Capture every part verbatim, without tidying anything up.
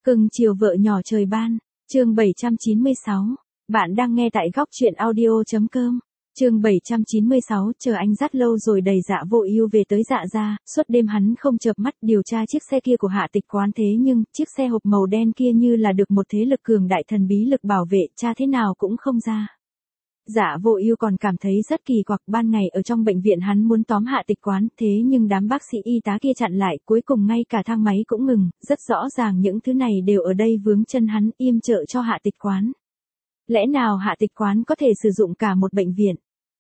Cưng chiều vợ nhỏ trời ban, chương bảy trăm chín mươi sáu. Bạn đang nghe tại góc truyện audio chấm com. Chương bảy trăm chín mươi sáu, chờ anh rất lâu rồi đầy Dạ Vô Ưu về tới Dạ gia, suốt đêm hắn không chợp mắt điều tra chiếc xe kia của Hạ Tịch Quán, thế nhưng chiếc xe hộp màu đen kia như là được một thế lực cường đại thần bí lực bảo vệ, tra thế nào cũng không ra. Dạ Vô Ưu còn cảm thấy rất kỳ quặc, ban ngày ở trong bệnh viện hắn muốn tóm Hạ Tịch Quán, thế nhưng đám bác sĩ y tá kia chặn lại, cuối cùng ngay cả thang máy cũng ngừng, rất rõ ràng những thứ này đều ở đây vướng chân hắn, yểm trợ cho Hạ Tịch Quán. Lẽ nào Hạ Tịch Quán có thể sử dụng cả một bệnh viện?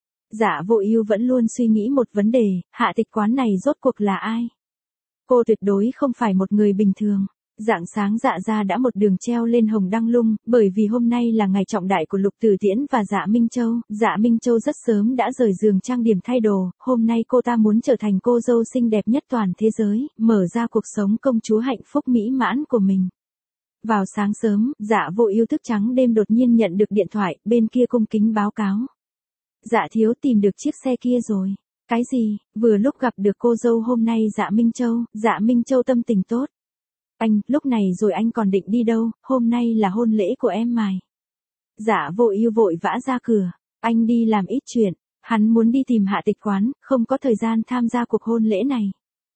Dạ Vô Ưu vẫn luôn suy nghĩ một vấn đề, Hạ Tịch Quán này rốt cuộc là ai? Cô tuyệt đối không phải một người bình thường. Rạng sáng Dạ gia đã một đường treo lên hồng đăng lung, bởi vì hôm nay là ngày trọng đại của Lục Tử Tiễn và Dạ Minh Châu. Dạ Minh Châu rất sớm đã rời giường trang điểm thay đồ, hôm nay cô ta muốn trở thành cô dâu xinh đẹp nhất toàn thế giới, mở ra cuộc sống công chúa hạnh phúc mỹ mãn của mình. Vào sáng sớm, Dạ Vô Ưu thức trắng đêm đột nhiên nhận được điện thoại, bên kia cung kính báo cáo. Dạ thiếu tìm được chiếc xe kia rồi. Cái gì? Vừa lúc gặp được cô dâu hôm nay Dạ Minh Châu. Dạ Minh Châu tâm tình tốt. Anh, lúc này rồi anh còn định đi đâu, hôm nay là hôn lễ của em mày. Dạ Vô Ưu vội vã ra cửa, anh đi làm ít chuyện, hắn muốn đi tìm Hạ Tịch Quán, không có thời gian tham gia cuộc hôn lễ này.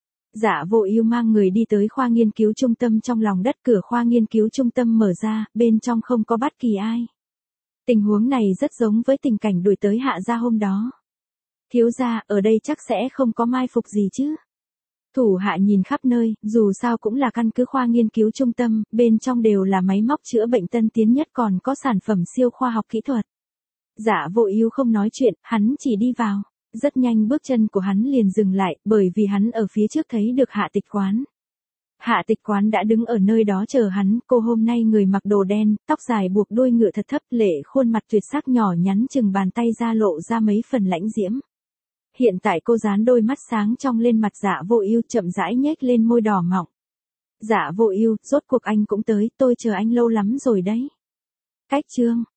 Dạ Vô Ưu mang người đi tới khoa nghiên cứu trung tâm trong lòng đất, cửa khoa nghiên cứu trung tâm mở ra, bên trong không có bất kỳ ai. Tình huống này rất giống với tình cảnh đuổi tới Hạ gia hôm đó. Thiếu gia, ở đây chắc sẽ không có mai phục gì chứ? Thủ hạ nhìn khắp nơi, dù sao cũng là căn cứ khoa nghiên cứu trung tâm, bên trong đều là máy móc chữa bệnh tân tiến nhất, còn có sản phẩm siêu khoa học kỹ thuật. Dạ Vô Ưu không nói chuyện, hắn chỉ đi vào. Rất nhanh bước chân của hắn liền dừng lại, bởi vì hắn ở phía trước thấy được Hạ Tịch Quán. Hạ Tịch Quán đã đứng ở nơi đó chờ hắn, cô hôm nay người mặc đồ đen, tóc dài buộc đuôi ngựa thật thấp, lệ khuôn mặt tuyệt sắc nhỏ nhắn chừng bàn tay ra lộ ra mấy phần lãnh diễm. Hiện tại cô dán đôi mắt sáng trong lên mặt Dạ Vô Ưu, chậm rãi nhếch lên môi đỏ mọng. Dạ Vô Ưu, rốt cuộc anh cũng tới, tôi chờ anh lâu lắm rồi đấy. Cách chương